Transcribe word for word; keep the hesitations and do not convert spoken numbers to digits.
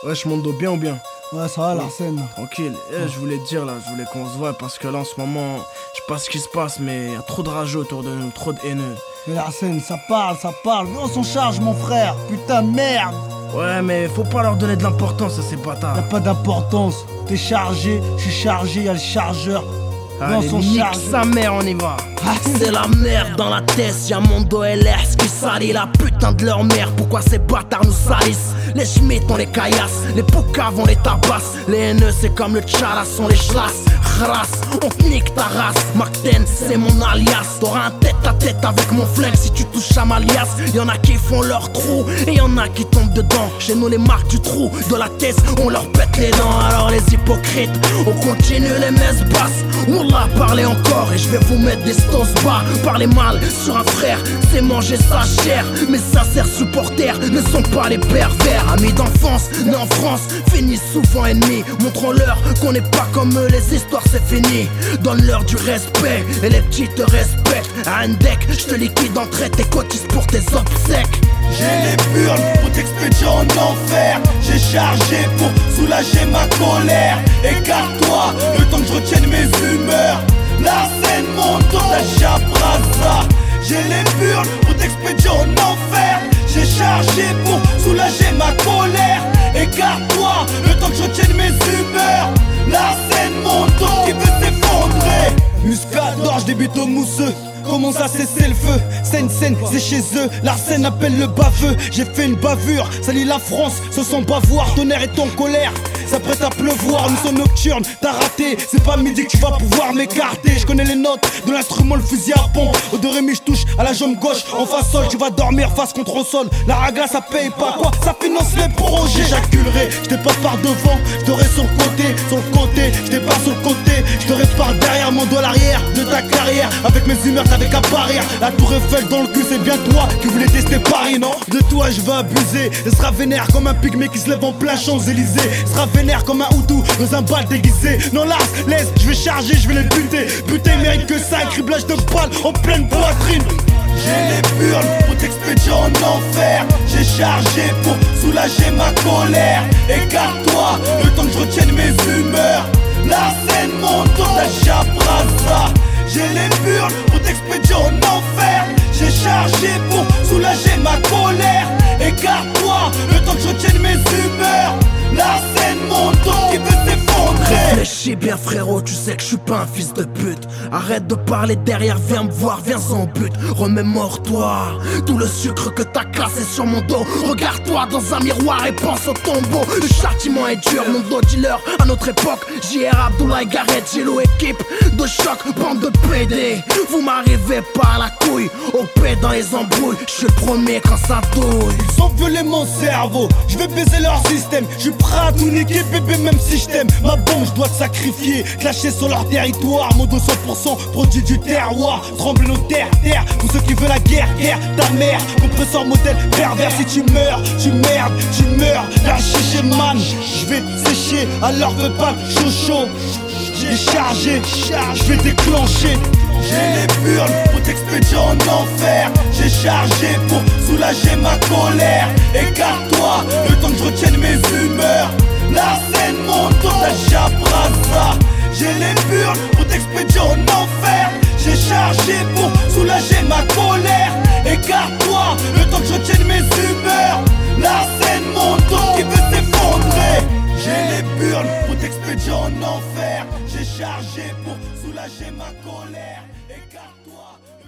Wesh Mondo, bien ou bien? Ouais, ça va, Larsen. Tranquille. Eh, je voulais te dire là, je voulais qu'on se voit parce que là en ce moment, je sais pas ce qui se passe, mais y a trop de rageux autour de nous, trop de haineux. Mais Larsen, ça parle, ça parle. Viens, on s'en charge, mon frère. Putain de merde. Ouais, mais faut pas leur donner de l'importance à ces bâtards. Y'a pas d'importance. T'es chargé, je suis chargé, y'a le chargeur. Viens, on Allez, s'en nique charge. sa mère, on y va. C'est la merde dans la tête, y'a Mondo L R, ce qui salit la putain de leur mère. Pourquoi ces bâtards nous salissent? Les schmitts on les caillasses, les poucaves on les tabasse. Les haineux c'est comme le tchalas, on les chlasse. Khras, on te nique ta race. Macten c'est mon alias. T'auras un tête à tête avec mon flingue si tu touches à ma liasse. Y'en a qui font leur trou et y'en a qui tombent dedans. Chez nous les marques du trou, de la caisse on leur pète les dents. Alors les hypocrites, on continue les messes basses. On l'a parlé encore et je vais vous mettre des stos bas. Parler mal sur un frère, c'est manger sa chair. Mes sincères supporters ne sont pas les pervers. Amis d'enfance, nés en France, finissent souvent ennemis. Montrons-leur qu'on n'est pas comme eux, les histoires c'est fini. Donne-leur du respect et les petits te respectent. À un deck, je te liquide en trait tes cotises pour tes obsèques. J'ai les burnes pour t'expédier en enfer. J'ai chargé pour soulager ma colère. Écarte-toi, le temps que je retienne mes humeurs. La scène monte dans ta chabrasa. J'ai les burnes pour t'expédier en enfer. J'ai chargé pour soulager ma colère. Écarte-toi, le temps que je retienne mes humeurs. La scène monte qui veut s'effondrer. Muscat d'or, je débute au mousseux. Commence à cesser le feu, scène scène c'est chez eux. Larsen appelle le baveux, j'ai fait une bavure. Salut la France, ce sont bavoirs. Tonnerre est en colère, s'apprête à pleuvoir. Nous sommes nocturnes, t'as raté. C'est pas midi que tu vas pouvoir m'écarter. Je connais les notes de l'instrument, le fusil à pompe. Au de Rémi, je touche à la jambe gauche. En face sol, tu vas dormir face contre au sol. La raga ça paye pas quoi, ça finance les projets. J'acculerai, je t'ai pas par devant, je t'aurai sur le côté, sur le côté, je t'ai pas sur le côté. Je t'aurai par derrière, mon dos à l'arrière de ta carrière. Avec mes humeurs, t'avais qu'à parier. La tour Eiffel dans le cul, c'est bien toi qui voulais tester Paris, non? De toi je vais abuser. Elle sera vénère comme un pygmée qui se lève en plein Champs-Élysées. Elle sera vénère comme un Hutu dans un bal déguisé. Non Lars, laisse, je vais charger, je vais les buter. Putain, il mérite que ça, un criblage de balles en pleine poitrine. J'ai les burnes pour t'expédier en enfer. J'ai chargé pour soulager ma colère. Écarte-toi, le temps que je retienne mes humeurs. La scène monte dans ta chabrasa. J'ai les burnes pour t'expédier en enfer. J'ai chargé pour soulager ma colère. Écarte-toi, le temps que je retienne mes humeurs. La scène monte qui veut s'effondrer. Réfléchis bien frérot, tu sais que je suis pas un fils de pute. Arrête de parler derrière, viens me voir, viens en but. Remémore-toi tout le sucre que t'as cassé sur mon dos. Regarde-toi dans un miroir et pense au tombeau. Le châtiment est dur, mon dos dealer à notre époque. J R Abdoulaye Garrett, Gelo équipe de choc, bande de P D. Vous m'arrivez par la couille, au paix dans les embrouilles. Je suis le premier quand ça douille. Ils ont violé mon cerveau, je vais baiser leur système. Je suis prêt à tout niquer bébé même si je t'aime. Ma bombe je dois te sacrifier, clasher sur leur territoire. Mon dos cent pour cent produit du terroir. Tremble nos terres, terre, pour ceux qui veulent la guerre, guerre. Ta mère, compresseur modèle pervers. Si tu meurs, tu merdes, tu meurs. La chiche man, je vais te sécher. Alors veux pas chaud chaud. J'ai chargé, je vais déclencher. J'ai les burnes pour t'expédier en enfer. J'ai chargé pour soulager ma colère. Écarte-toi, le temps que je retienne mes humeurs. La scène monte dans ta chabrasa. J'ai les burnes pour t'expédier en enfer. J'ai chargé pour soulager ma colère. Écarte-toi, le temps que je retienne mes humeurs. La scène monte qui veut s'effondrer. J'ai les burnes pour t'expédier en enfer. J'ai chargé pour soulager ma colère. Écarte-toi.